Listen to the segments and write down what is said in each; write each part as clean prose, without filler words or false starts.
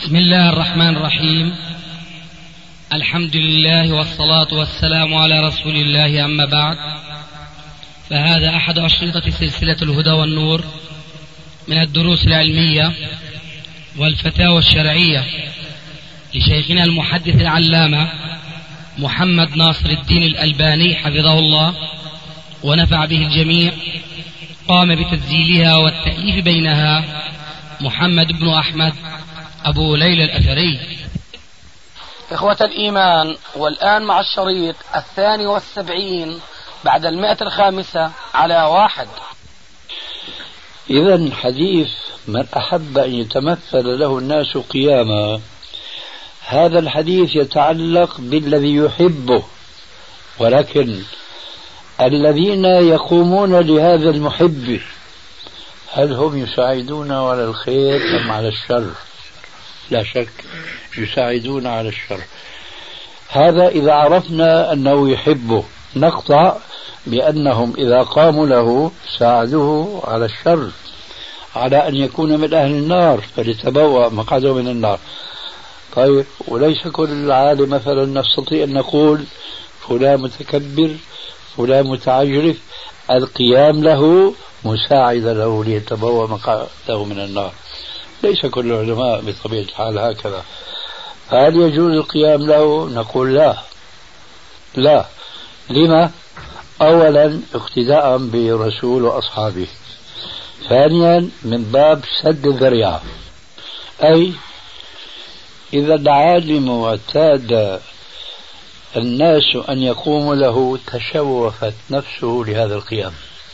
بسم الله الرحمن الرحيم. الحمد لله والصلاة والسلام على رسول الله، أما بعد، فهذا أحد أشرطة سلسلة الهدى والنور من الدروس العلمية والفتاوى الشرعية لشيخنا المحدث العلامة محمد ناصر الدين الألباني حفظه الله ونفع به الجميع. قام بتسجيلها والتأليف بينها محمد بن أحمد أبو ليلى الأثري. إخوة الإيمان، والآن مع الشريط 72 بعد 105 على 1. إذن حديث من أحب أن يتمثل له الناس قياما، هذا الحديث يتعلق بالذي يحبه، ولكن الذين يقومون لهذا المحب هل هم يساعدون على الخير أم على الشر؟ لا شك يساعدون على الشر. هذا إذا عرفنا أنه يحبه، نقطع بأنهم إذا قاموا له ساعدوه على الشر، على أن يكون من أهل النار فليتبوأ مقعده من النار. طيب، وليس كل عالم مثلا نستطيع أن نقول فلان متكبر فلان متعجرف القيام له مساعد له ليتبوأ مقعده من النار. ليس كل العلماء بطبيعة الحال هكذا. هل يجوز القيام له؟ نقول لا. لما؟ أولا اقتداء برسول وأصحابه، ثانيا من باب سد الذريعة. أي إذا العالم اعتاد الناس أن يقوموا له تشوفت نفسه لهذا القيام،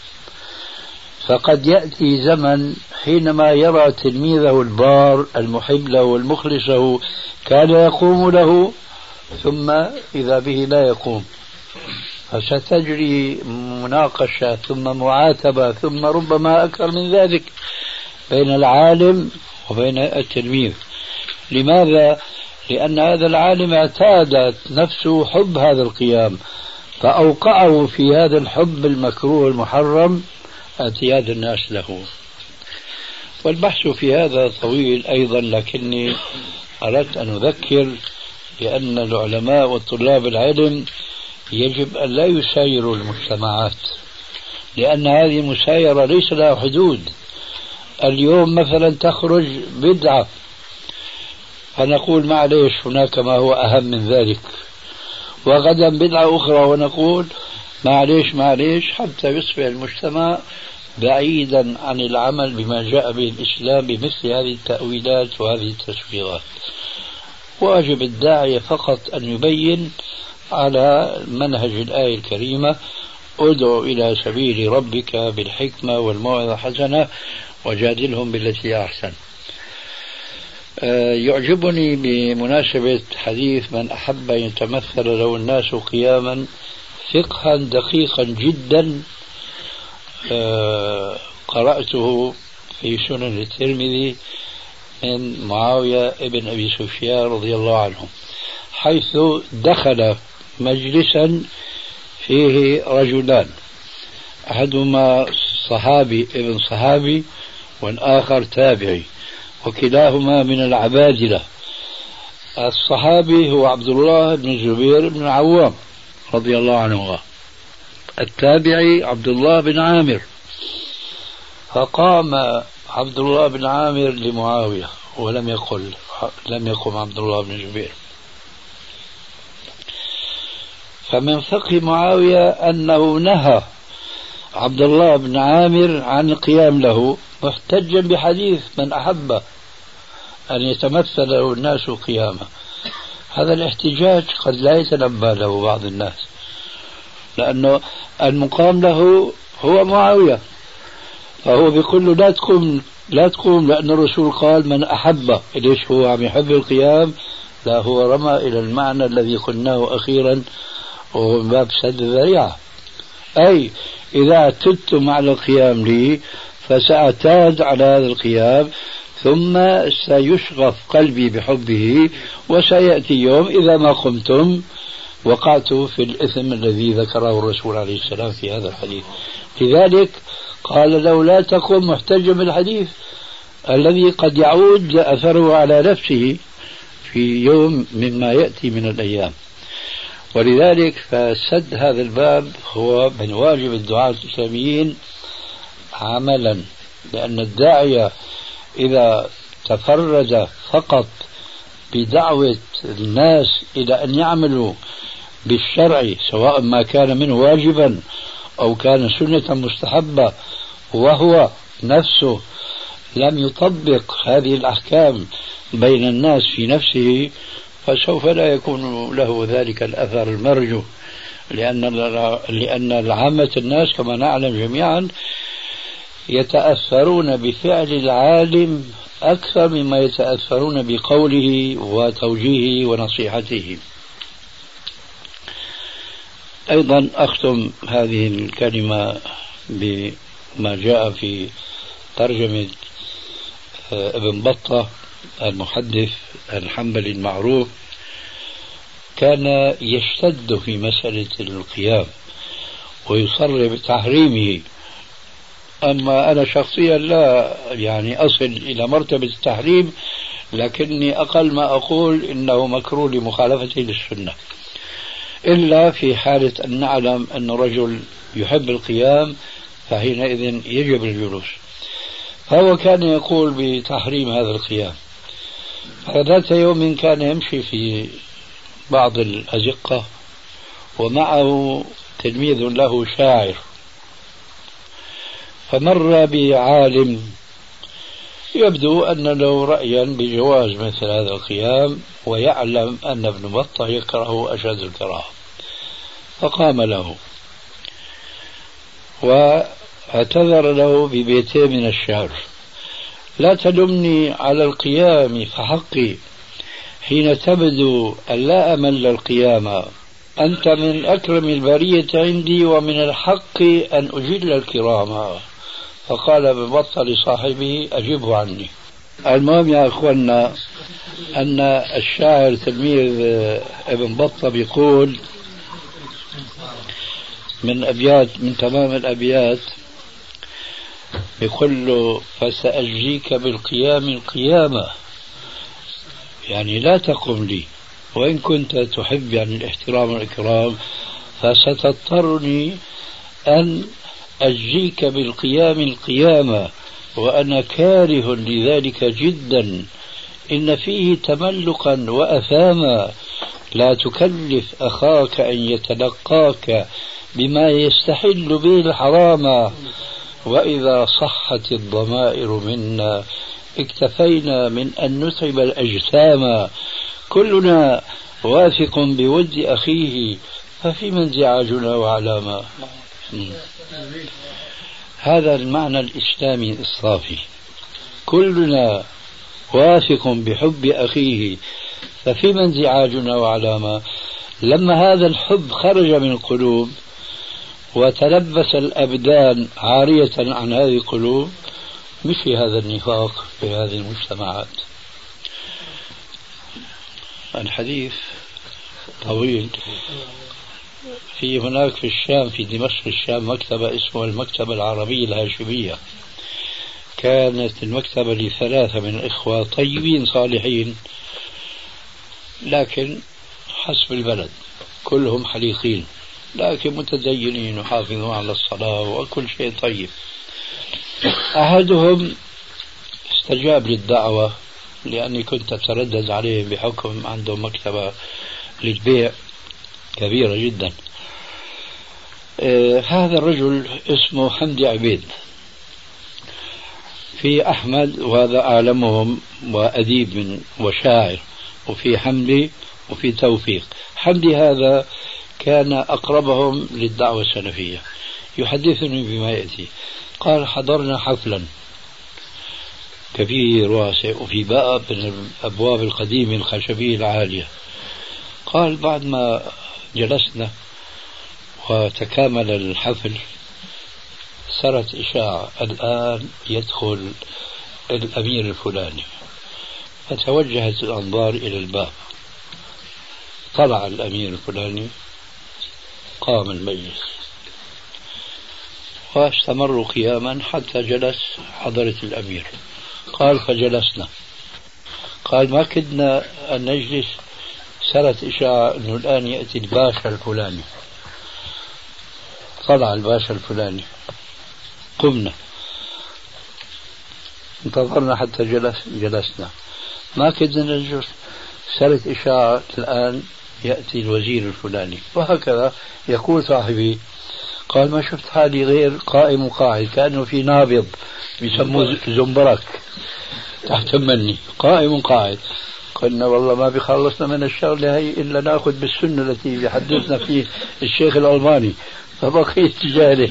فقد يأتي زمن حينما يرى تلميذه البار المحب له والمخلص له كان يقوم له، ثم إذا به لا يقوم، فستجري مناقشة ثم معاتبة ثم ربما أكثر من ذلك بين العالم وبين التلميذ. لماذا؟ لأن هذا العالم اعتادت نفسه حب هذا القيام، فأوقعه في هذا الحب المكروه المحرم اعتياد الناس له. والبحث في هذا طويل أيضا، لكني أردت أن أذكر بأن العلماء والطلاب العلم يجب أن لا يسايروا المجتمعات، لأن هذه المسايرة ليس لها حدود. اليوم مثلا تخرج بدعة فنقول معليش هناك ما هو أهم من ذلك، وغدا بدعة أخرى ونقول معليش، حتى يصبح المجتمع بعيدا عن العمل بما جاء به الإسلام بمثل هذه التأويلات وهذه التسويغات. واجب الداعية فقط أن يبين على منهج الآية الكريمة: ادعو إلى سبيل ربك بالحكمة والموعظة الحسنة وجادلهم بالتي أحسن. يعجبني بمناسبة حديث من أحب أن يتمثل له الناس قياما فقها دقيقا جدا قرأته في سنن الترمذي من معاوية ابن أبي سفيان رضي الله عنه، حيث دخل مجلسا فيه رجلان، أحدهما صحابي ابن صحابي والآخر تابعي، وكلاهما من العبادلة. الصحابي هو عبد الله بن الزبير بن العوام رضي الله عنه، التابعي عبد الله بن عامر. فقام عبد الله بن عامر لمعاوية ولم يقم عبد الله بن الزبير. فمن فقه معاوية أنه نهى عبد الله بن عامر عن القيام له، محتجا بحديث من أحب أن يتمثل له الناس قياما. هذا الاحتجاج قد لا يتنبه له بعض الناس، لأنه المقام له هو معاوية، فهو بيقول له لا تقوم لأن الرسول قال من أحب. ليش هو عم يحب القيام؟ لا، هو رمى إلى المعنى الذي قلناه أخيرا وهو من باب سد الذريعة. أي إذا اعتدتم على القيام لي فسأعتاد على هذا القيام، ثم سيشغف قلبي بحبه، وسيأتي يوم إذا ما قمتم وقعت في الإثم الذي ذكره الرسول عليه السلام في هذا الحديث. لذلك قال له لا تقم محتجا بالحديث، الذي قد يعود أثره على نفسه في يوم مما يأتي من الأيام. ولذلك فسد هذا الباب هو من واجب الدعاة الإسلاميين عملا، لأن الداعية إذا تفرد فقط بدعوة الناس إلى أن يعملوا بالشرع سواء ما كان منه واجبا أو كان سنة مستحبة وهو نفسه لم يطبق هذه الأحكام بين الناس في نفسه، فسوف لا يكون له ذلك الأثر المرجو، لأن العامة الناس كما نعلم جميعا يتأثرون بفعل العالم أكثر مما يتأثرون بقوله وتوجيهه ونصيحته. أيضا أختم هذه الكلمة بما جاء في ترجمة ابن بطة المحدث الحنبلي المعروف، كان يشتد في مسألة القيام ويصر بتحريمه. أما أنا شخصيا لا أصل إلى مرتبة التحريم، لكني أقل ما أقول إنه مكروه لمخالفته للسنة، إلا في حالة أن نعلم أن رجل يحب القيام فحينئذ يجب الجلوس. فهو كان يقول بتحريم هذا القيام. فذات يوم كان يمشي في بعض الأزقة ومعه تلميذ له شاعر، فمر بعالم يبدو أن له رأيا بجواز مثل هذا القيام، ويعلم أن ابن بطة يكره أشد الكراهة، فقام له واعتذر له ببيتين من الشعر: لا تلمني على القيام فحقي حين تبدو أن لا أمل القيام، أنت من أكرم البرية عندي ومن الحق أن أجل الكرام. فقال ابن بطة لصاحبه: أجبه عني. المهم يا أخوانا أن الشاعر تلميذ ابن بطة بيقول من تمام الأبيات يقول له: فسأجزيك بالقيام القيامة، يعني لا تقم لي وإن كنت تحب الاحترام والإكرام، فستضطرني أن أجزيك بالقيام القيامة، وأنا كاره لذلك جدا، إن فيه تملقا وأثاما، لا تكلف أخاك أن يتلقاك بما يستحل به الحرام، وإذا صحت الضمائر منا اكتفينا من أن نتعب الأجسام، كلنا واثق بود أخيه ففيما انزعاجنا وعلاما. هذا المعنى الإسلامي الصافي، كلنا واثق بحب أخيه ففيما انزعاجنا وعلاما. لما هذا الحب خرج من القلوب وتلبس الأبدان عارية عن هذه القلوب، مشي هذا النفاق في هذه المجتمعات. الحديث طويل. في هناك في الشام، في دمشق الشام، مكتبة اسمها المكتبة العربية الهاشمية. كانت المكتبة لثلاثة من الإخوة طيبين صالحين، لكن حسب البلد كلهم حليقين، لكن متدينين وحافظون على الصلاة وكل شيء طيب. أحدهم استجاب للدعوة لأني كنت أتردد عليه بحكم عندهم مكتبة للبيع كبيرة جدا. هذا الرجل اسمه حمدي عبيد. في أحمد وهذا أعلمهم وأديب وشاعر، وفي حمدي وفي توفيق. حمدي هذا كان أقربهم للدعوة السلفية، يحدثني بما يأتي. قال: حضرنا حفلا كبير واسع وفي باب من الأبواب القديمة الخشبية العالية. قال: بعد ما جلسنا وتكامل الحفل صارت إشاعة: الآن يدخل الأمير الفلاني. فتوجهت الأنظار إلى الباب، طلع الأمير الفلاني، قام المجلس واستمروا قياما حتى جلس حضرة الأمير. قال فجلسنا. قال ما كدنا أن نجلس، صارت إشاعة أنه الآن يأتي الباشا الفلاني. طلع الباشا الفلاني، قمنا انتظرنا حتى جلسنا، ما كدنا نجلس، صارت إشاعة الآن يأتي الوزير الفلاني، وهكذا. يقول صاحبي قال ما شفت حالي غير قائم وقاعد، كأنه في نابض بيسموه زنبرك تحت مني، قائم وقاعد. قلنا والله ما بيخلصنا من الشغلة هي إلا نأخذ بالسنة التي يحدثنا فيه الشيخ الألباني، فبقيت جالس.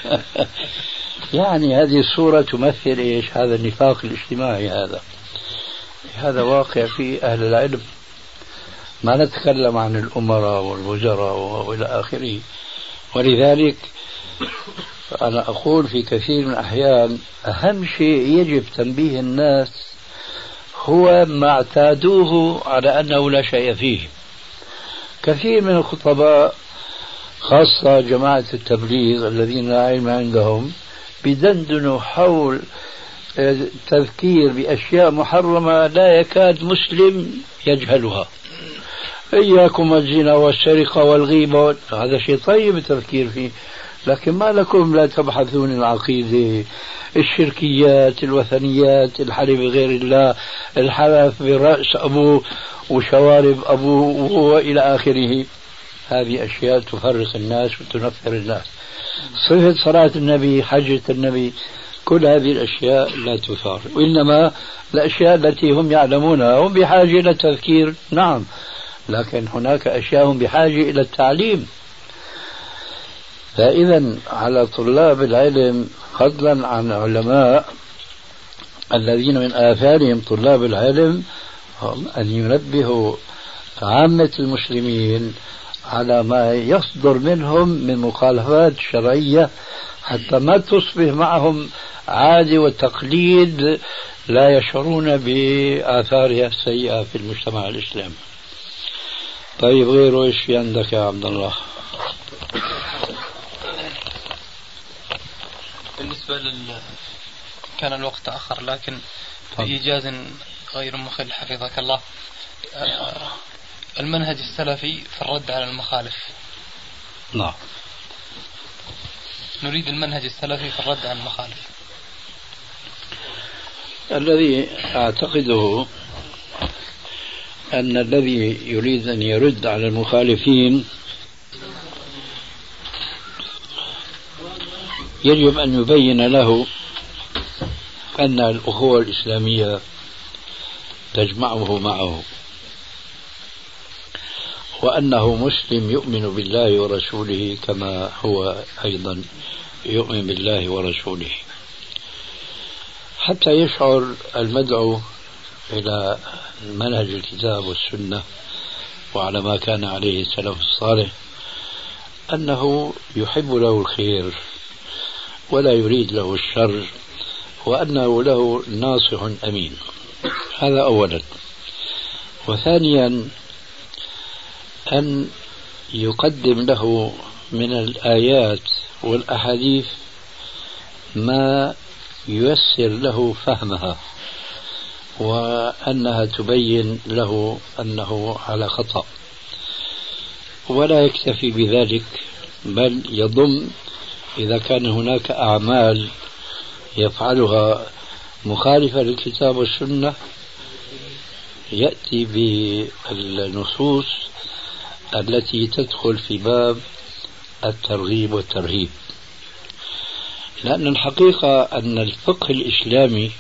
يعني هذه الصورة تمثل إيش؟ هذا النفاق الاجتماعي. هذا واقع في أهل العلم. ما نتكلم عن الأمراء والوزراء وإلى آخره. ولذلك أنا أقول في كثير من الأحيان أهم شيء يجب تنبيه الناس هو ما اعتادوه على أنه لا شيء فيه. كثير من الخطباء خاصة جماعة التبليغ الذين لا علم عندهم بدندنوا حول التذكير بأشياء محرمة لا يكاد مسلم يجهلها. إياكم الزنا والسرقة والغيبة، هذا شيء طيب التفكير فيه، لكن ما لكم لا تبحثون العقيدة، الشركيات، الوثنيات، الحلف بغير الله، الحلف برأس أبوه وشوارب أبوه وإلى آخره. هذه أشياء تفرق الناس وتنفر الناس. صفة صلاة النبي، حجة النبي، كل هذه الأشياء لا تثار، وإنما الأشياء التي هم يعلمونها. هم بحاجة إلى التذكير نعم، لكن هناك أشياء هم بحاجة إلى التعليم. فإذا على طلاب العلم فضلا عن علماء الذين من آثارهم طلاب العلم هم أن ينبهوا عامة المسلمين على ما يصدر منهم من مخالفات شرعية، حتى ما تصبح معهم عادة وتقليد لا يشعرون بآثارها السيئة في المجتمع الإسلامي. طيب غيره ايش في عندك يا عبد الله؟ بالنسبة كان الوقت تأخر، لكن بإيجاز غير مخل حفظك الله، المنهج السلفي في الرد على المخالف. نعم، نريد المنهج السلفي في الرد على المخالف. الذي أعتقده أن الذي يريد أن يرد على المخالفين يجب أن يبين له أن الأخوة الإسلامية تجمعه معه، وأنه مسلم يؤمن بالله ورسوله كما هو أيضا يؤمن بالله ورسوله، حتى يشعر المدعو إلى منهج الكتاب والسنة وعلى ما كان عليه السلف الصالح أنه يحب له الخير ولا يريد له الشر، وأنه له ناصح أمين. هذا أولا. وثانيا أن يقدم له من الآيات والأحاديث ما ييسر له فهمها، وأنها تبين له أنه على خطأ. ولا يكتفي بذلك، بل يضم إذا كان هناك أعمال يفعلها مخالفة للكتاب والسنة يأتي بالنصوص التي تدخل في باب الترغيب والترهيب. لأن الحقيقة أن الفقه الإسلامي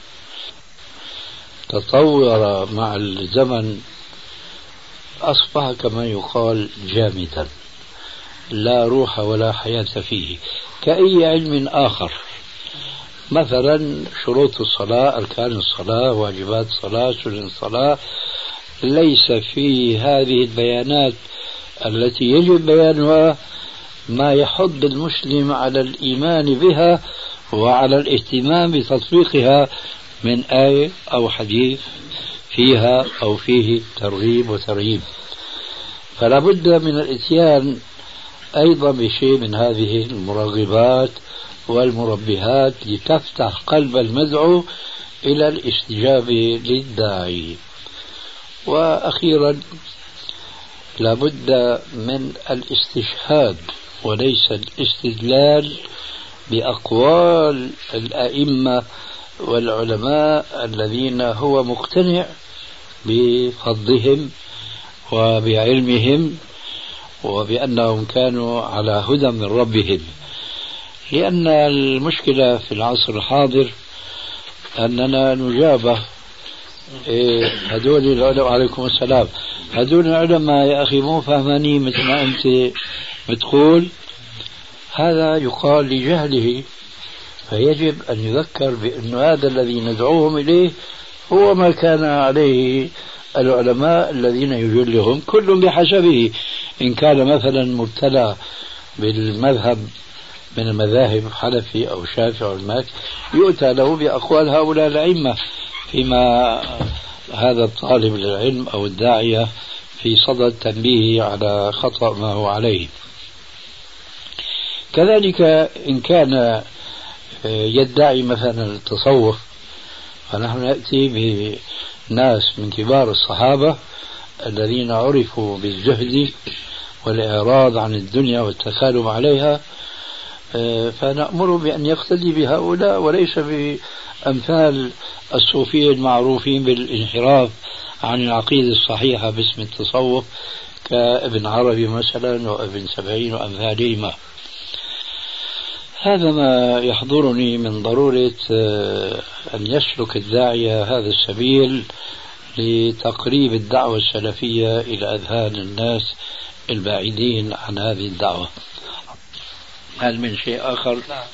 تطور مع الزمن، أصبح كما يقال جامدا لا روح ولا حياة فيه، كأي علم آخر. مثلا شروط الصلاة، أركان الصلاة، واجبات الصلاة، سنن الصلاة، ليس في هذه البيانات التي يجب بيانها ما يحض المسلم على الإيمان بها وعلى الاهتمام بتطبيقها من آية أو حديث فيها أو فيه ترغيب وترهيب. فلا بد من الإتيان أيضا بشيء من هذه المرغبات والمربهات لتفتح قلب المدعو إلى الاستجابة للداعي. وأخيرا لابد من الاستشهاد وليس الاستدلال بأقوال الأئمة والعلماء الذين هو مقتنع بفضلهم وبعلمهم وبأنهم كانوا على هدى من ربهم. لأن المشكلة في العصر الحاضر أننا نجابه هدول العلماء عليكم السلام، هدول العلماء يا أخي مو فهمانين مثل ما أنت بتقول، هذا يقال لجهله. فيجب أن يذكر بأن هذا الذي ندعوهم إليه هو ما كان عليه العلماء الذين يجلهم كل بحسبه. إن كان مثلا مبتلى بالمذهب من المذاهب حنفي أو شافعي أو مالكي يؤتى له بأقوال هؤلاء الأئمة، فيما هذا الطالب للعلم أو الداعية في صدد تنبيهه على خطأ ما هو عليه. كذلك إن كان يدعي مثلا التصوف، فنحن نأتي بناس من كبار الصحابة الذين عرفوا بالزهد والإعراض عن الدنيا والتسالم عليها، فنأمر بأن يقتدي بهؤلاء وليس بأمثال الصوفية المعروفين بالانحراف عن العقيدة الصحيحة باسم التصوف كابن عربي مثلا وابن سبعين وأمثالهما. هذا ما يحضرني من ضرورة أن يسلك الداعية هذا السبيل لتقريب الدعوة السلفية إلى أذهان الناس البعيدين عن هذه الدعوة. هل من شيء آخر؟ نعم.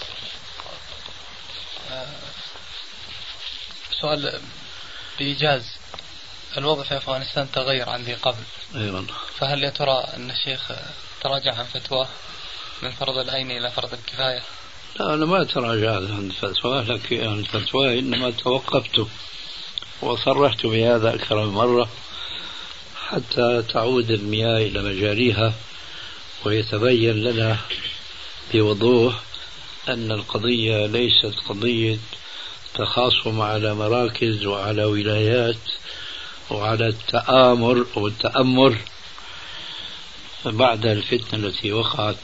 سؤال بإيجاز، الوضع في أفغانستان تغير عندي قبل، أيوة. فهل يا ترى أن الشيخ تراجع عن فتواه من فرض العين إلى فرض الكفاية؟ لا، أنا ما تراجعت عن فتواه، لكن عن فتواه إنما توقفت وصرحت بهذا أكثر من مرة حتى تعود المياه إلى مجاريها ويتبين لنا بوضوح أن القضية ليست قضية تخاصم على مراكز وعلى ولايات وعلى التآمر والتأمر بعد الفتنة التي وقعت.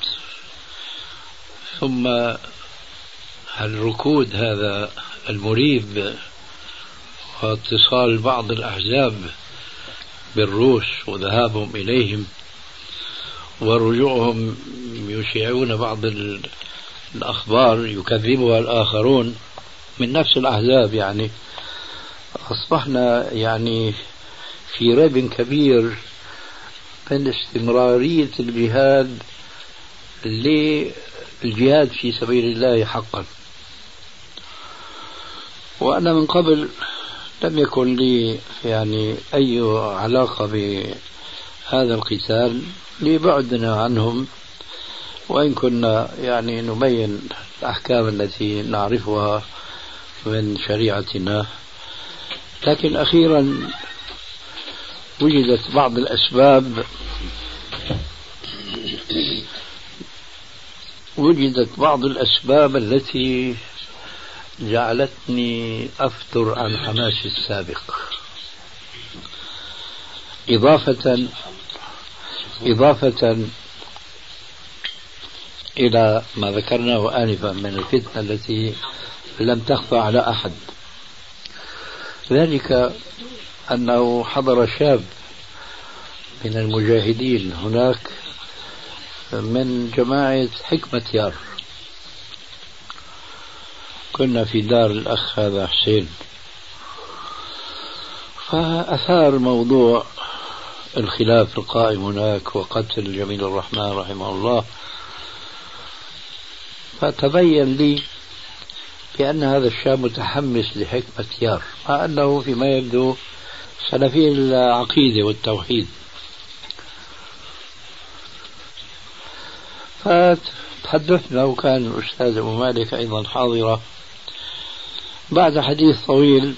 ثم الركود هذا المريب واتصال بعض الأحزاب بالروس وذهابهم إليهم ورجوعهم يشيعون بعض الأخبار يكذبها الآخرون من نفس الأحزاب، يعني أصبحنا يعني في ريب كبير من استمرارية الجهاد للجهاد في سبيل الله حقا. وأنا من قبل لم يكن لي يعني أي علاقة بهذا القتال لبعدنا عنهم، وإن كنا يعني نبين الأحكام التي نعرفها من شريعتنا. لكن أخيرا وجدت بعض الأسباب التي جعلتني أفتر عن حماسي السابق، إضافة إلى ما ذكرناه آنفا من الفتنة التي لم تخفى على أحد. ذلك أنه حضر شاب من المجاهدين هناك من جماعة حكمة يار، كنا في دار الأخ هذا حسين، فأثار موضوع الخلاف القائم هناك وقتل جميل الرحمن رحمه الله. فتبين لي بأن هذا الشاب متحمس لحكمة يار مع أنه فيما يبدو سلفي العقيدة والتوحيد. فتحدثنا وكان الأستاذ أبو مالك أيضا حاضرة. بعد حديث طويل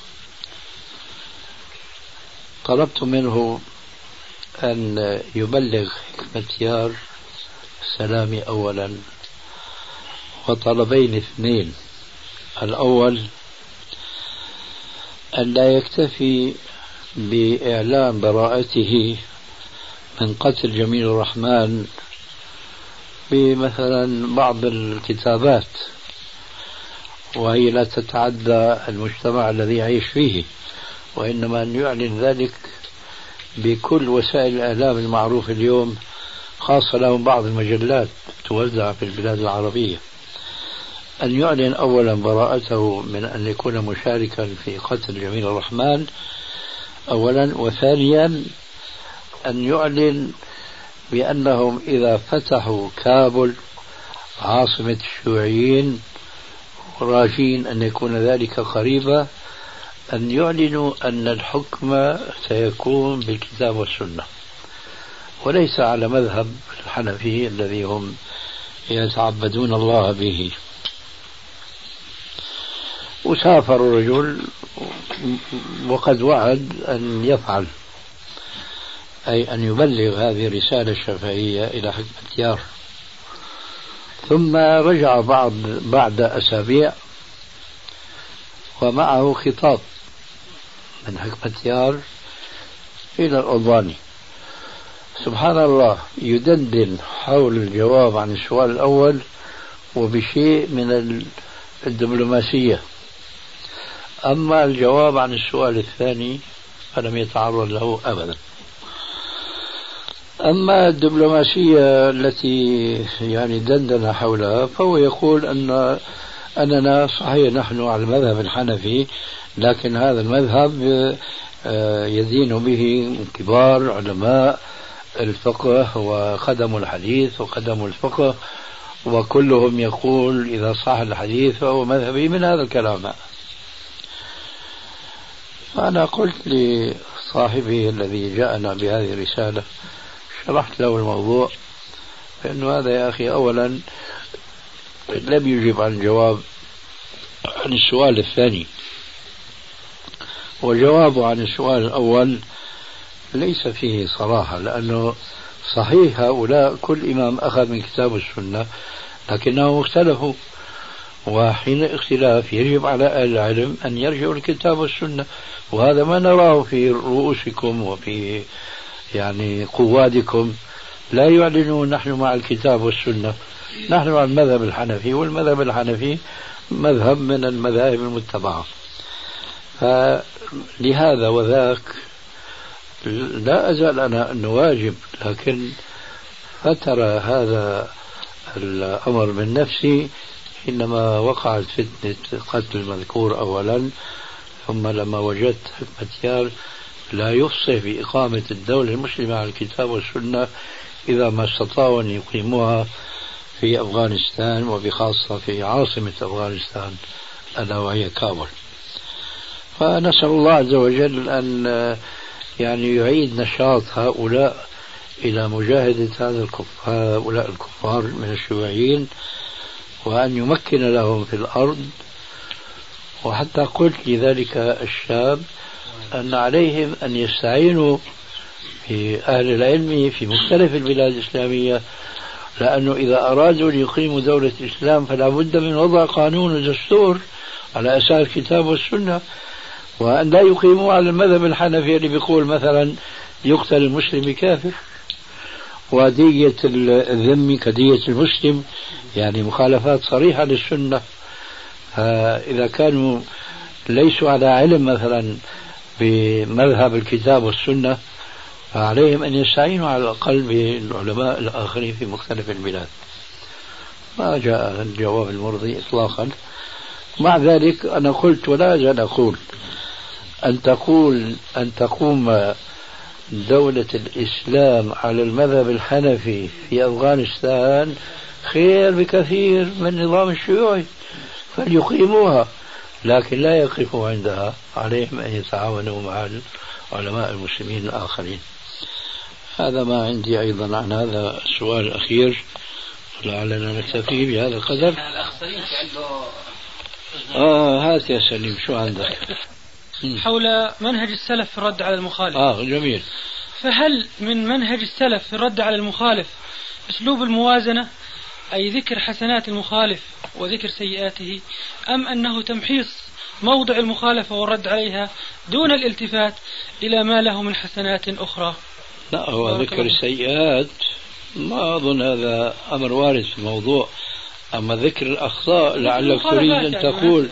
طلبت منه أن يبلغ حكمة يار سلامي أولا، وطلبين اثنين. الأول أن لا يكتفي بإعلان براءته من قتل جميل الرحمن بمثلا بعض الكتابات، وهي لا تتعدى المجتمع الذي يعيش فيه، وإنما أن يعلن ذلك بكل وسائل الإعلام المعروفة اليوم، خاصة لهم بعض المجلات توزع في البلاد العربية. أن يعلن أولا براءته من أن يكون مشاركا في قتل جميل الرحمن أولا، وثانيا أن يعلن بأنهم إذا فتحوا كابل عاصمة الشيوعيين، راجين أن يكون ذلك قريبا، أن يعلنوا أن الحكم سيكون بالكتاب والسنة وليس على مذهب الحنفي الذي هم يتعبدون الله به. وسافر الرجل وقد وعد أن يفعل، أي أن يبلغ هذه الرسالة الشفهية إلى حكمة يار. ثم رجع بعد أسابيع ومعه خطاب من حكمة يار إلى الألباني. سبحان الله، يدندن حول الجواب عن السؤال الأول وبشيء من الدبلوماسية، أما الجواب عن السؤال الثاني فلم يتعرض له أبدا. أما الدبلوماسية التي يعني دندن حولها، فهو يقول أننا صحيح نحن على المذهب الحنفي، لكن هذا المذهب يدين به كبار علماء الفقه وخدموا الحديث وخدموا الفقه، وكلهم يقول إذا صح الحديث فهو مذهبي من هذا الكلام. فأنا قلت لصاحبه الذي جاءنا بهذه الرسالة، شرحت له الموضوع، فإنه هذا يا أخي أولا لم يجب عن الجواب عن السؤال الثاني، وجوابه عن السؤال الأول ليس فيه صراحة، لأنه صحيح هؤلاء كل إمام أخذ من كتاب السنة لكنهم اختلفوا، وحين اختلاف يجب على أهل العلم أن يرجعوا الكتاب والسنة، وهذا ما نراه في رؤوسكم وفي يعني قوادكم، لا يعلنون نحن مع الكتاب والسنة، نحن مع المذهب الحنفي، والمذهب الحنفي مذهب من المذاهب المتبعة. فلهذا وذاك لا أزال أنا أنه واجب، لكن فترى هذا الأمر من نفسي حينما وقعت فتنة قتل المذكور أولا، ثم لما وجدت حكمة يار لا يفصح بإقامة الدولة المسلمة على الكتاب والسنة إذا ما استطاعوا أن يقيموها في أفغانستان، وبخاصة في عاصمة أفغانستان ألا وهي كابل. فنسأل الله عز وجل أن يعني يعيد نشاط هؤلاء إلى مجاهدة هؤلاء الكفار من الشيوعيين، وأن يمكن لهم في الأرض. وحتى قلت لذلك الشاب أن عليهم أن يستعينوا بأهل العلم في مختلف البلاد الإسلامية، لأنه إذا أرادوا أن يقيموا دولة الإسلام فلا بد من وضع قانون ودستور على أساس الكتاب والسنة، وأن لا يقيموا على المذهب الحنفي اللي بيقول مثلا يقتل المسلم بكافر، ودية الذم كدية المسلم، يعني مخالفات صريحة للسنة. إذا كانوا ليسوا على علم مثلا بمذهب الكتاب والسنة، فعليهم أن يستعينوا على الأقل بالعلماء الآخرين في مختلف البلاد. ما جاء الجواب المرضي إطلاقا. مع ذلك أنا قلت ولا أزال أقول أن تقوم دولة الإسلام على المذهب الحنفي في أفغانستان خير بكثير من النظام الشيوعي، فليقيموها، لكن لا يقفوا عندها، عليهم أن يتعاونوا مع علماء المسلمين الآخرين. هذا ما عندي أيضا عن هذا السؤال الأخير، لعلنا نكتفي بهذا القدر. هات يا سليم، شو عندك؟ حول منهج السلف في الرد على المخالف. جميل. فهل من منهج السلف في الرد على المخالف أسلوب الموازنة، أي ذكر حسنات المخالف وذكر سيئاته، أم أنه تمحيص موضع المخالفة والرد عليها دون الالتفات إلى ما له من حسنات أخرى. لا، هو ذكر السيئات ما أظن هذا أمر وارد في الموضوع. أما ذكر الأخطاء لعلك تريد أن تقول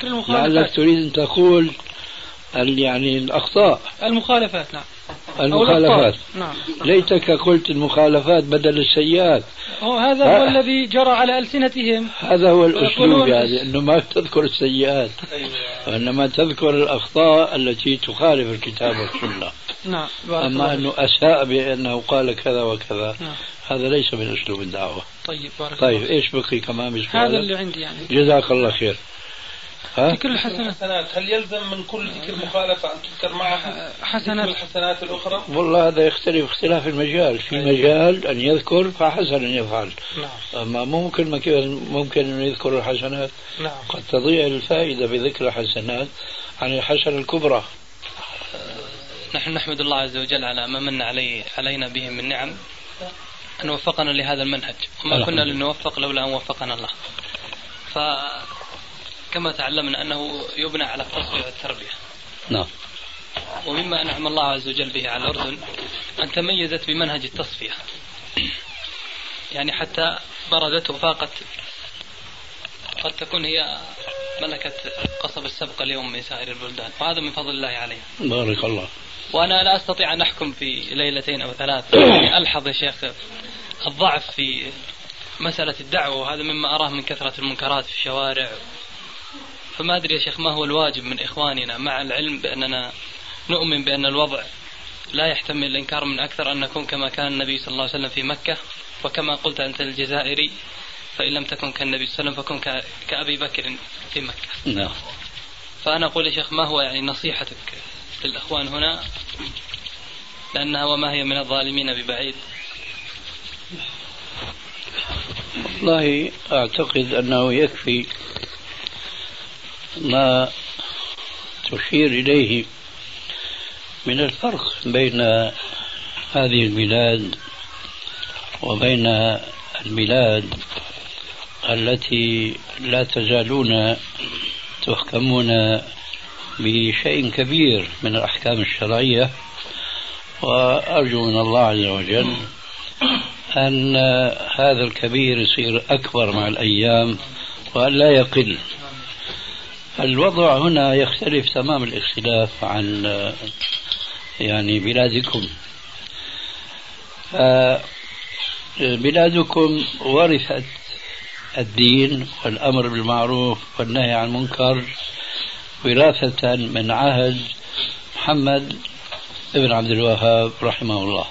يعني الأخطاء المخالفات. نعم، المخالفات. نعم. ليتك قلت المخالفات بدل السيئات. هذا هو الذي جرى على ألسنتهم. هذا هو الأسلوب، يعني أنه ما تذكر السيئات وإنما تذكر الأخطاء التي تخالف الكتاب والسنة. نعم. أما أنه أساء بأنه قال كذا وكذا، نعم. هذا ليس من أسلوب الدعوة. طيب إيش بقي كمان بسؤال؟ هذا اللي عندي يعني. جزاك الله خير. ذكر الحسنات، هل يلزم من كل ذكر مخالفة أن تذكر معها حسنات الحسنات الأخرى؟ والله هذا يختلف اختلاف المجال. في مجال أن يذكر فحسن أن يفعل. نعم. أما ممكن أن يذكر الحسنات. نعم. قد تضيع الفائدة بذكر الحسنات عن الحسنة الكبرى. نحن نحمد الله عز وجل على ما من علينا به من نعم أن وفقنا لهذا المنهج، وما كنا لنوفق لولا أن وفقنا الله. فكما تعلمنا أنه يبنى على التصفية والتربية. نعم. ومما أنعم الله عز وجل به على الأردن أن تميزت بمنهج التصفية، يعني حتى بردت وفاقت، قد تكون هي ملكة قصب السبق اليوم من سائر البلدان، وهذا من فضل الله عليها. بارك الله. وأنا لا أستطيع أن أحكم في ليلتين أو ثلاث، يعني ألحظ يا شيخ الضعف في مسألة الدعوة، وهذا مما أراه من كثرة المنكرات في الشوارع. فما أدري يا شيخ ما هو الواجب من إخواننا، مع العلم بأننا نؤمن بأن الوضع لا يحتمل الإنكار من أكثر أن نكون كما كان النبي صلى الله عليه وسلم في مكة، وكما قلت أنت الجزائري فإن لم تكن كالنبي صلى الله عليه وسلم فكن كأبي بكر في مكة. نعم. فأنا أقول يا شيخ ما هو يعني نصيحتك للأخوان هنا، لأنها وما هي من الظالمين ببعيد؟ والله أعتقد أنه يكفي ما تشير إليه من الفرق بين هذه البلاد وبين البلاد التي لا تزالون تحكمون بشيء كبير من الأحكام الشرعية. وأرجو من الله عز وجل أن هذا الكبير يصير أكبر مع الأيام وأن لا يقل. الوضع هنا يختلف تمام الاختلاف عن يعني بلادكم. بلادكم ورثت الدين والأمر بالمعروف والنهي عن المنكر وراثة من عهد محمد ابن عبد الوهاب رحمه الله.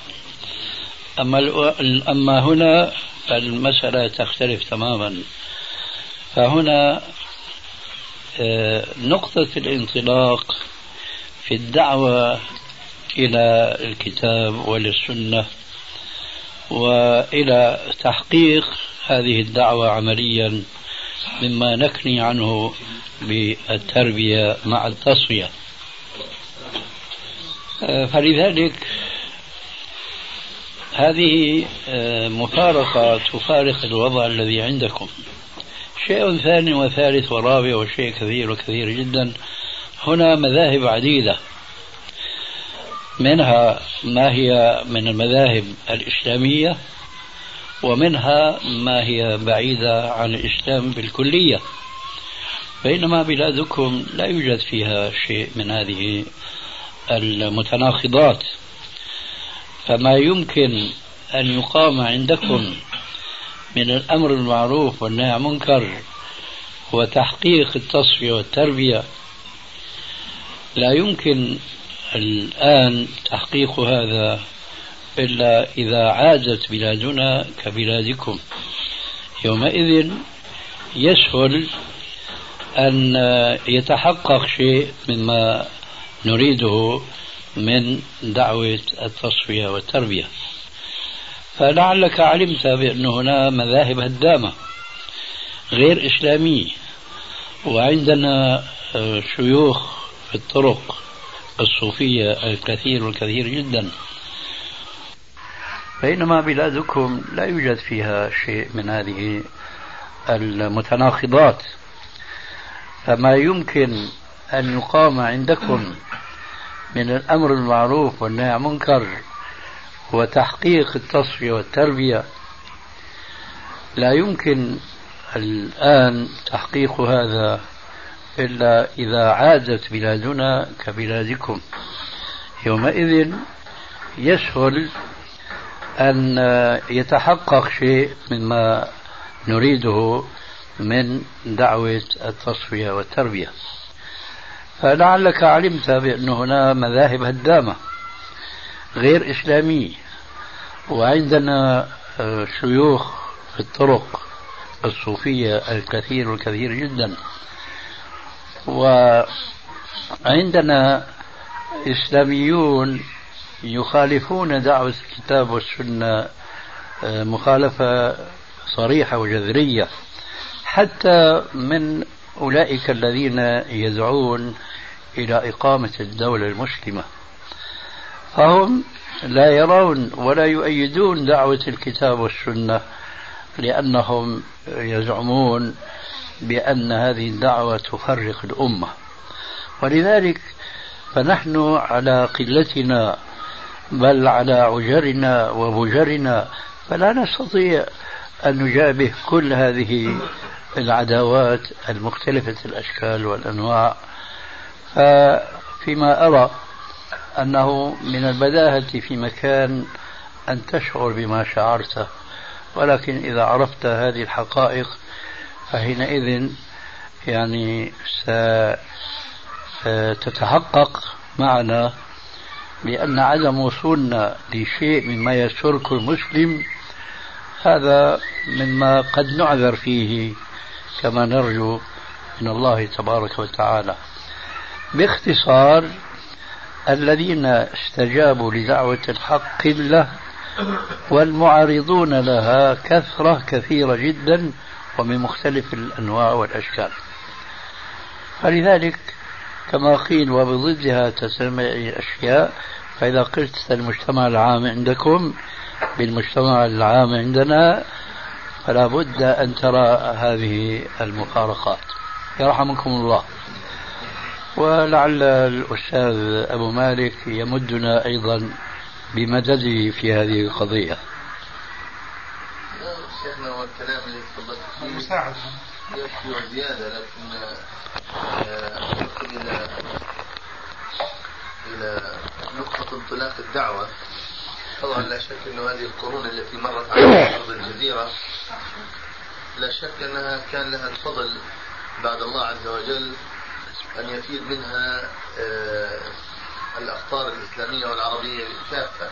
أما هنا المسألة تختلف تماما. فهنا نقطة الانطلاق في الدعوة إلى الكتاب والسنة وإلى تحقيق هذه الدعوة عمليا مما نكني عنه بالتربية مع التصفية. فلذلك هذه مفارقة تفارق الوضع الذي عندكم. شيء ثاني وثالث ورابع وشيء كثير وكثير جدا. هنا مذاهب عديدة، منها ما هي من المذاهب الإسلامية ومنها ما هي بعيدة عن الإسلام بالكلية، بينما بلادكم لا يوجد فيها شيء من هذه المتناقضات. فما يمكن أن يقام عندكم من الأمر بالمعروف والنهي عن المنكر وتحقيق التصفية والتربية لا يمكن الآن تحقيق هذا إلا إذا عادت بلادنا كبلادكم. يومئذ يسهل أن يتحقق شيء مما نريده من دعوة التصفية والتربية. فلعلك علمت بأن هنا مذاهب هدامة غير إسلامية، وعندنا شيوخ في الطرق الصوفية الكثير والكثير جدا، بينما بلادكم لا يوجد فيها شيء من هذه المتناقضات. فما يمكن أن يقام عندكم من الأمر المعروف والنهي عن المنكر وتحقيق التصفية والتربية، لا يمكن الآن تحقيق هذا إلا إذا عادت بلادنا كبلادكم. يومئذ يسهل أن يتحقق شيء مما نريده من دعوة التصفية والتربية. فلعلك علمت بأن هنا مذاهب هدامة غير إسلامية، وعندنا شيوخ في الطرق الصوفية الكثير والكثير جدا، وعندنا إسلاميون يخالفون دعوة الكتاب والسنة مخالفة صريحة وجذرية، حتى من أولئك الذين يدعون إلى إقامة الدولة المسلمة، فهم لا يرون ولا يؤيدون دعوة الكتاب والسنة، لأنهم يزعمون بأن هذه الدعوة تفرق الأمة. ولذلك فنحن على قلتنا بل على عجرنا وبجرنا، فلا نستطيع أن نجابه كل هذه العداوات المختلفة الأشكال والأنواع. فيما أرى أنه من البداهة في مكان أن تشعر بما شعرته، ولكن إذا عرفت هذه الحقائق فحينئذ يعني ستتحقق معنا بأن عدم وصولنا لشيء مما يسر كل مسلم هذا مما قد نعذر فيه، كما نرجو من الله تبارك وتعالى. باختصار، الذين استجابوا لدعوة الحق له والمعارضون لها كثيرة جدا ومن مختلف الأنواع والأشكال. فلذلك كما قيل وبضدها تسمع أشياء، فإذا قلت المجتمع العام عندكم بالمجتمع العام عندنا فلا بد أن ترى هذه المفارقات يرحمكم الله. ولعل الأستاذ أبو مالك يمدنا أيضا بمدده في هذه القضية. شيخنا والكلام اللي تفضلت فيه يكفي زيادة، لكن ندخل إلى نقطة انطلاق الدعوة. طبعا لا شك أن هذه القرون التي مرت على أرض الجزيرة لا شك أنها كان لها الفضل بعد الله عز وجل أن يفيد منها الأقطار الإسلامية والعربية كافة.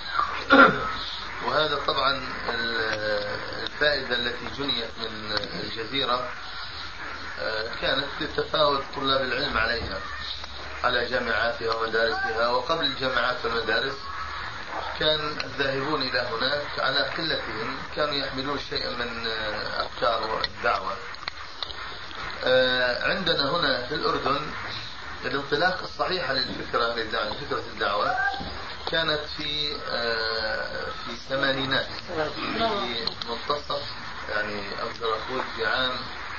وهذا طبعا الفائدة التي جنيت من الجزيرة كانت لتفاوت طلاب العلم عليها على جامعاتها ومدارسها. وقبل الجامعات والمدارس كان الذاهبون إلى هناك على قلتهم كانوا يحملون شيئا من أفكار الدعوة. عندنا هنا في الأردن الانطلاق الصحيحة للفكرة الدعوة كانت في الثمانينات، في منتصف يعني أقدر أقول في عام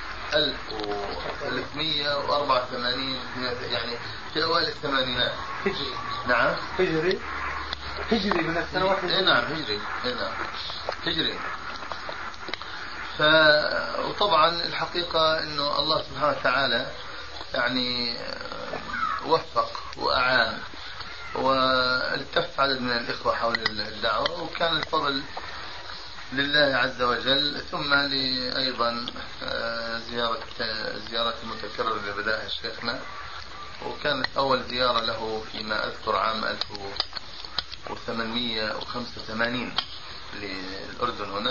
1384 يعني في أوائل الثمانينات. نعم هجري من السنوات. نعم هجري. وطبعا الحقيقة إنه الله سبحانه وتعالى يعني وفق وأعان والتف عدد من الإخوة حول الدعوة، وكان الفضل لله عز وجل. ثم لي أيضا زيارة متكررة لبداها شيخنا، وكانت أول زيارة له فيما أذكر عام 1885 للأردن هنا،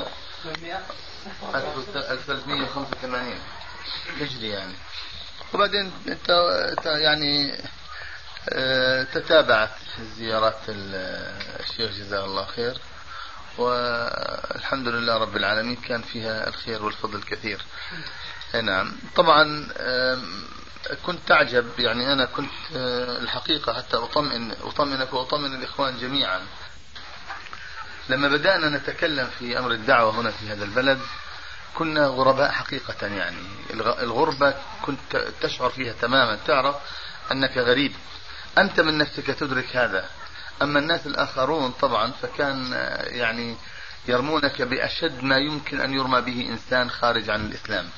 1385 هجري يعني. وبعدين يعني تتابعت زيارات الشيخ جزاه الله خير، والحمد لله رب العالمين كان فيها الخير والفضل كثير. نعم طبعا كنت تعجب يعني، أنا كنت الحقيقة حتى أطمئنك وأطمئن الإخوان جميعا لما بدأنا نتكلم في أمر الدعوة هنا في هذا البلد. كنا غرباء حقيقة، يعني الغربة كنت تشعر فيها تماما، تعرف أنك غريب، أنت من نفسك تدرك هذا. أما الناس الآخرون طبعا فكان يعني يرمونك بأشد ما يمكن أن يرمى به إنسان خارج عن الإسلام.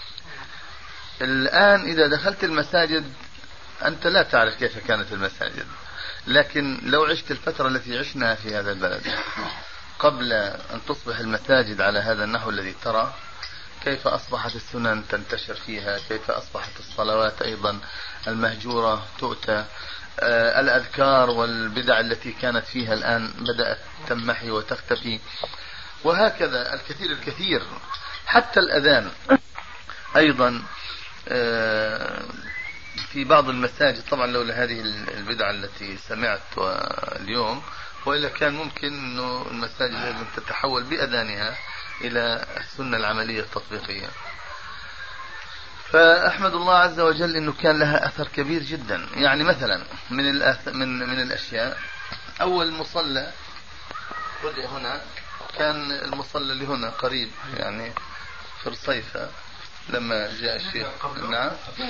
الآن إذا دخلت المساجد أنت لا تعرف كيف كانت المساجد، لكن لو عشت الفترة التي عشناها في هذا البلد قبل أن تصبح المساجد على هذا النحو الذي ترى، كيف أصبحت السنن تنتشر فيها، كيف أصبحت الصلوات أيضا المهجورة تؤتى، الأذكار والبدع التي كانت فيها الآن بدأت تنمحي وتختفي، وهكذا الكثير الكثير. حتى الأذان أيضا في بعض المساجد، طبعا لولا هذه البدعة التي سمعت اليوم، وإلا كان ممكن أنه المساجد لازم تتحول بأذانها إلى السنة العملية التطبيقية. فأحمد الله عز وجل أنه كان لها أثر كبير جدا. يعني مثلا من الأشياء، أول مصلى بدأ هنا كان المصلى اللي هنا قريب، يعني في الصيفة لما جاء الشيخ. نعم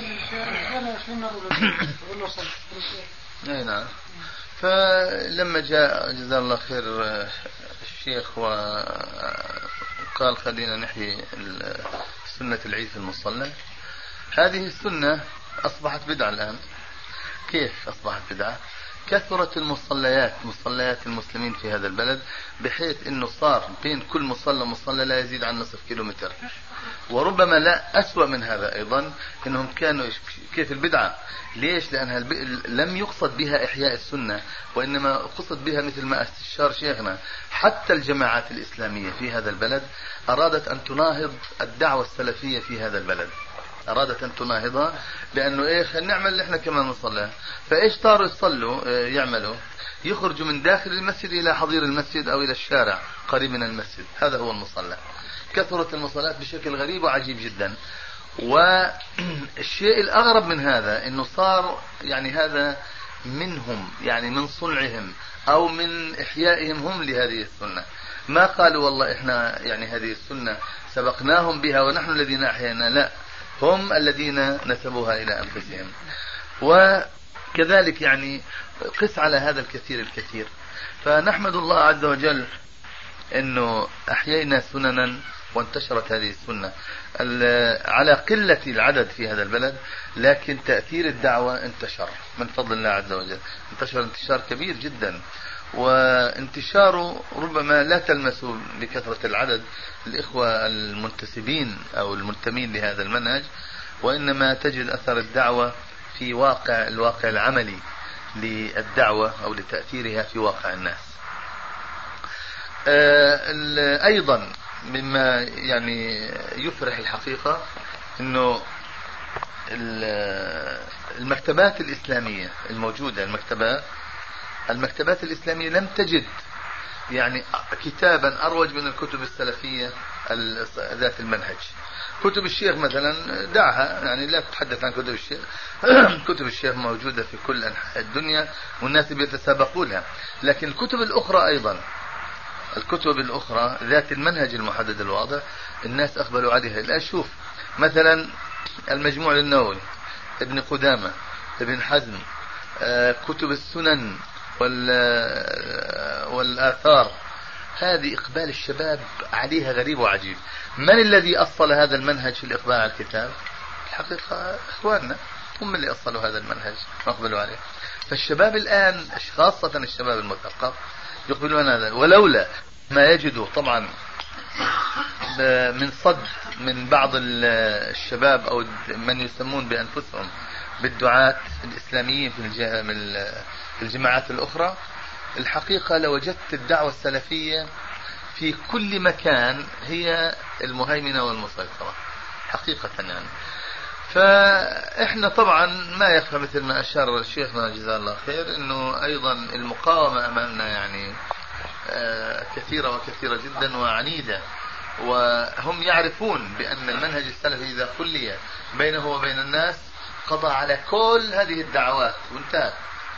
نعم. فلما جاء جزاه الله خير الشيخ وقال خلينا نحيي سنة العيد في المصلى، هذه السنة أصبحت بدعة الآن. كيف أصبحت بدعة؟ كثرت المصليات، مصليات المسلمين في هذا البلد، بحيث أنه صار بين كل مصلى لا يزيد عن نصف كيلومتر. وربما لا أسوأ من هذا أيضا، أنهم كانوا كيف البدعة. ليش؟ لأنها لم يقصد بها إحياء السنة، وإنما قصد بها مثل ما استشار شيخنا، حتى الجماعات الإسلامية في هذا البلد أرادت أن تناهض الدعوة السلفية في هذا البلد، أرادت أن تناهضها، لأنه إيه نعمل اللي إحنا كمان نصلي. فإيش صاروا يصلوا يعملوا؟ يخرجوا من داخل المسجد إلى حضير المسجد أو إلى الشارع قريب من المسجد، هذا هو المصلى. كثرت المصلات بشكل غريب وعجيب جدا. والشيء الأغرب من هذا أنه صار يعني هذا منهم، يعني من صنعهم أو من إحيائهم هم لهذه السنة. ما قالوا والله إحنا يعني هذه السنة سبقناهم بها ونحن الذين أحيانا، لا، هم الذين نسبوها إلى أنفسهم. وكذلك يعني قس على هذا الكثير الكثير. فنحمد الله عز وجل أنه أحيينا سننا وانتشرت هذه السنة على قلة العدد في هذا البلد، لكن تأثير الدعوة انتشر من فضل الله عز وجل، انتشر انتشار كبير جدا. وانتشاره ربما لا تلمسه بكثرة العدد الإخوة المنتسبين أو المنتمين لهذا المنهج، وإنما تجد أثر الدعوة في الواقع العملي للدعوة أو لتأثيرها في واقع الناس. أيضا مما يعني يفرح الحقيقة أنه المكتبات الإسلامية الموجودة، المكتبات الإسلامية لم تجد يعني كتابا أروج من الكتب السلفية ذات المنهج. كتب الشيخ مثلا دعها، يعني لا تتحدث عن كتب الشيخ. كتب الشيخ موجودة في كل أنحاء الدنيا والناس بيتسابقونها، لكن الكتب الأخرى أيضا، الكتب الأخرى ذات المنهج المحدد الواضح الناس أقبلوا عليها. الآن شوف مثلا المجموع للنووي، ابن قدامة، ابن حزم، كتب السنن والآثار، هذه إقبال الشباب عليها غريب وعجيب. من الذي أصل هذا المنهج في الإقبال على الكتاب؟ الحقيقة إخواننا هم اللي أصلوا هذا المنهج وأقبلوا عليه. فالشباب الآن خاصة الشباب المثقف يقبلون هذا، ولولا ما يجدوا طبعا من صد من بعض الشباب أو من يسمون بأنفسهم بالدعاة الإسلاميين في الجماعات الأخرى، الحقيقة لوجدت الدعوة السلفية في كل مكان هي المهيمنة والمسيطرة حقيقة يعني. فإحنا طبعا ما يخفى مثل ما أشار شيخنا جزاه الله خير أنه أيضا المقاومة أمامنا يعني كثيرة وكثيرة جدا وعنيدة، وهم يعرفون بأن المنهج السلفي إذا خلي بينه وبين الناس قضى على كل هذه الدعوات وانتهى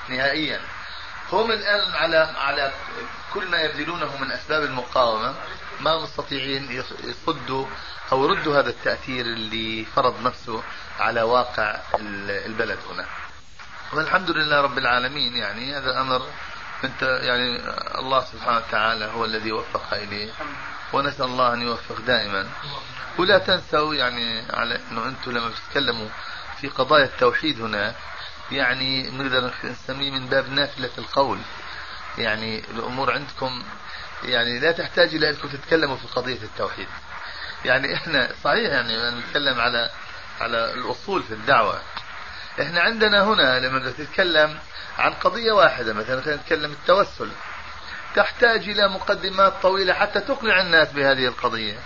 نهائيا. هم الآن على كل ما يبذلونه من أسباب المقاومة ما مستطيعين يصدوا أو يردوا هذا التأثير اللي فرض نفسه على واقع البلد هنا. والحمد لله رب العالمين، يعني هذا أمر انت يعني الله سبحانه وتعالى هو الذي وفق إليه، ونسأل الله أن يوفق دائما. ولا تنسوا يعني على أنه أنتم لما بتتكلموا في قضايا التوحيد هنا يعني نقدر نسميه من باب نافلة القول، يعني الأمور عندكم يعني لا تحتاج إلى أنكم تتكلموا في قضية التوحيد. يعني إحنا صحيح يعني نتكلم على الأصول في الدعوة. إحنا عندنا هنا لما نتكلم عن قضية واحدة مثلا خلينا نتكلم التوسل، تحتاج إلى مقدمات طويلة حتى تقنع الناس بهذه القضية.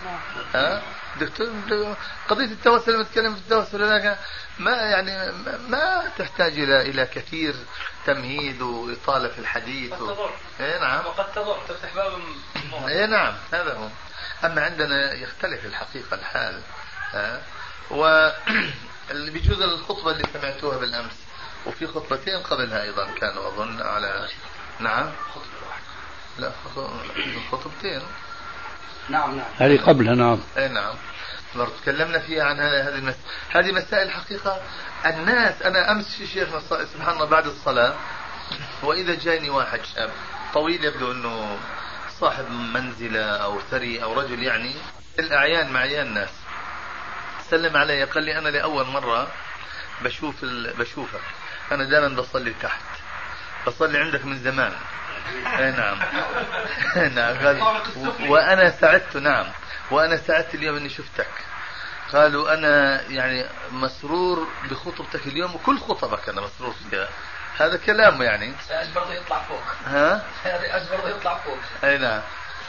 قضية التوسل لما نتكلم في التوسل هناك ما تحتاج إلى كثير تمهيد وإطالة في الحديث نعم، وقد تضر تفتح باب نعم هذا هو. أما عندنا يختلف الحقيقة الحال. واللي بيجوز الخطبة اللي سمعتوها بالأمس وفي خطبتين قبلها أيضا كانوا أظن على نعم لا خطبتين نعم هذه قبلها نعم نعم تكلمنا فيها عن هذه مسائل الحقيقة. الناس أنا أمس شيخنا سبحان الله بعد الصلاة وإذا جاني واحد شاب طويل يبدو أنه صاحب منزلة أو ثري أو رجل يعني الأعيان معي الناس، سلم علي قال لي أنا لأول مرة بشوفك، أنا دائما بصلي تحت، بصلي عندك من زمان. نعم نعم قال وأنا سعدت نعم وأنا سعدت اليوم أني شفتك. قالوا أنا يعني مسرور بخطبتك اليوم وكل خطبك أنا مسرور فيها. هذا كلام يعني أجبر يطلع فوق ها أجبر يطلع فوق أي نعم.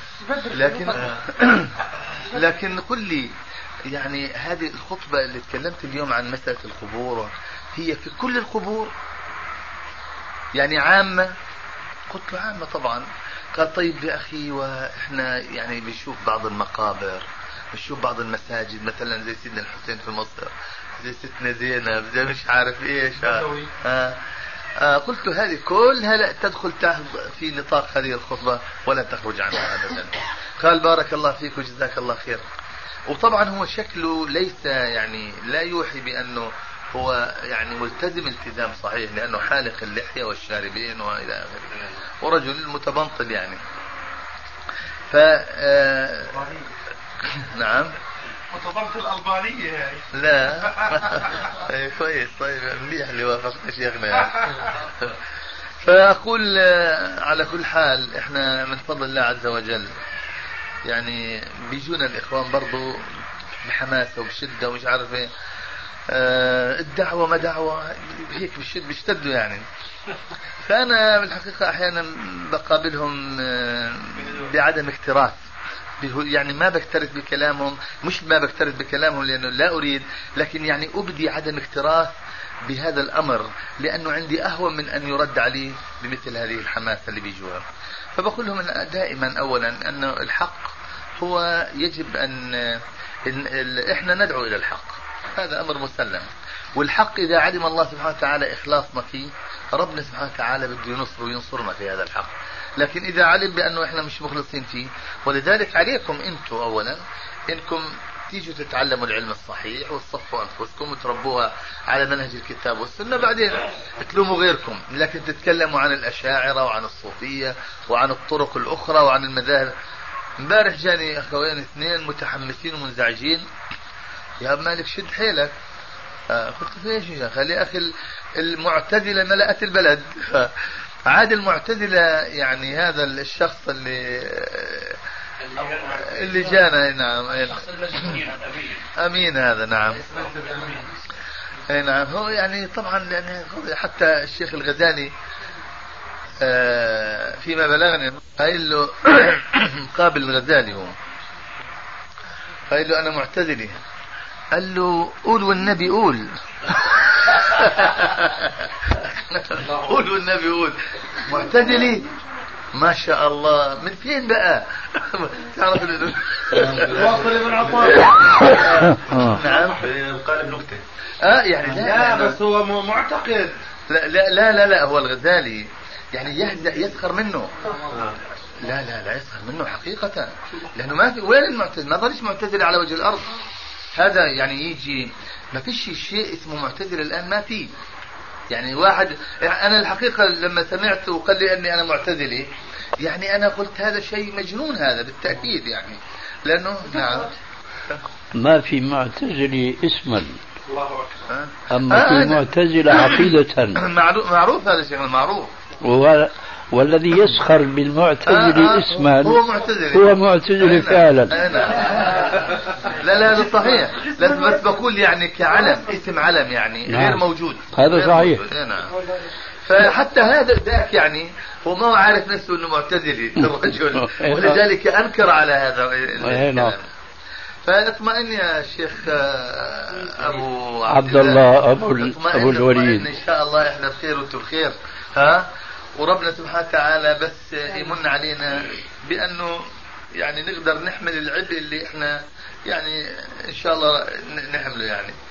لكن قل لي يعني هذه الخطبة اللي تكلمت اليوم عن مسألة القبور هي في كل القبور يعني عامة؟ قلت له عامة طبعا. قال طيب يا أخي وإحنا يعني بنشوف بعض المقابر، بنشوف بعض المساجد مثلا زي سيدنا الحسين في مصر، زي ستنا زينب، زي مش عارف إيش. قلت هذه كلها لا تدخل في نطاق هذه الخطبة ولا تخرج عنها أبدا. قال بارك الله فيك وجزاك الله خير. وطبعا هو شكله ليس يعني لا يوحي بأنه هو يعني ملتزم التزام صحيح، لأنه حالق اللحية والشاربين وإلى آخره، ورجل متبنطل يعني. نعم متبنطل ألبانية يعني. لا كويس طيب مليح اللي وافقنا شيخنا يعني. فأقول على كل حال احنا من فضل الله عز وجل يعني بيجونا الإخوان برضو بحماسة وبشدة ومش عارف ايه. الدعوة ما دعوة هيك بيشتدوا يعني. فأنا بالحقيقة أحيانا بقابلهم بعدم اكتراث، يعني ما بكترث بكلامهم، مش ما بكترث بكلامهم لأنه لا أريد، لكن يعني أبدي عدم اكتراث بهذا الأمر لأنه عندي أهون من أن يرد علي بمثل هذه الحماسة اللي بيجوها. فبقول لهم دائما أولا أن الحق هو يجب أن إحنا ندعو إلى الحق، هذا أمر مسلم. والحق إذا علم الله سبحانه وتعالى إخلاصنا فيه ربنا سبحانه وتعالى بده ينصر وينصرنا في هذا الحق. لكن إذا علم بأنه إحنا مش مخلصين فيه، ولذلك عليكم أنتم أولا إنكم تيجوا تتعلموا العلم الصحيح وتصفوا أنفسكم وتربوها على منهج الكتاب والسنة، بعدين تلوموا غيركم. لكن تتكلموا عن الأشاعرة وعن الصوفية وعن الطرق الأخرى وعن المذاهب. امبارح جاني أخوين اثنين متحمسين ومنزعجين، يا مالك شد حيلك. قلت ليش يا خلي أخي المعتزلة ملأت البلد. عاد المعتزلة يعني هذا الشخص اللي جانا نعم أمين هذا نعم نعم هو يعني طبعا لأن حتى الشيخ الغزالي فيما بلغني قايل له قابل الغزالي هو قايل له أنا معتزلي، قال له قول والنبي قول. قول والنبي قول. معتزلي ما شاء الله من فين بقى؟ تعرف واصل من عطاء. نعم قال نكتة. يعني لا بس هو معتقد. لا هو الغزالي يعني يسخر منه. لا يسخر منه حقيقة، لأنه ما في وين المعتزلة، ما ظلش معتزلة على وجه الأرض. هذا يعني يجي ما فيش شيء اسمه معتزلة الآن، ما في. يعني واحد، أنا الحقيقة لما سمعت وقال لي أني أنا معتزلي، يعني أنا قلت هذا شيء مجنون هذا بالتأكيد، يعني لأنه نعم ما في معتزلي اسما، أما في معتزلة عقيدة. معروف هذا الشيء معروف. والذي يسخر بالمعتزل اسما هو معتزل فعلا. لا هذا صحيح، بس بقول يعني كعلم، اسم علم يعني غير موجود. هذا صحيح. فحتى هذا ذاك يعني هو ما هو عارف نفسه انه معتزلي الرجل، ولذلك انكر على هذا الكلام. فاطمئن يا شيخ ابو عبد الله ابو الوليد، ان شاء الله احنا بخير وانتم بخير، وربنا سبحانه وتعالى بس يمن علينا بانه يعني نقدر نحمل العبء اللي احنا يعني ان شاء الله نحمله يعني.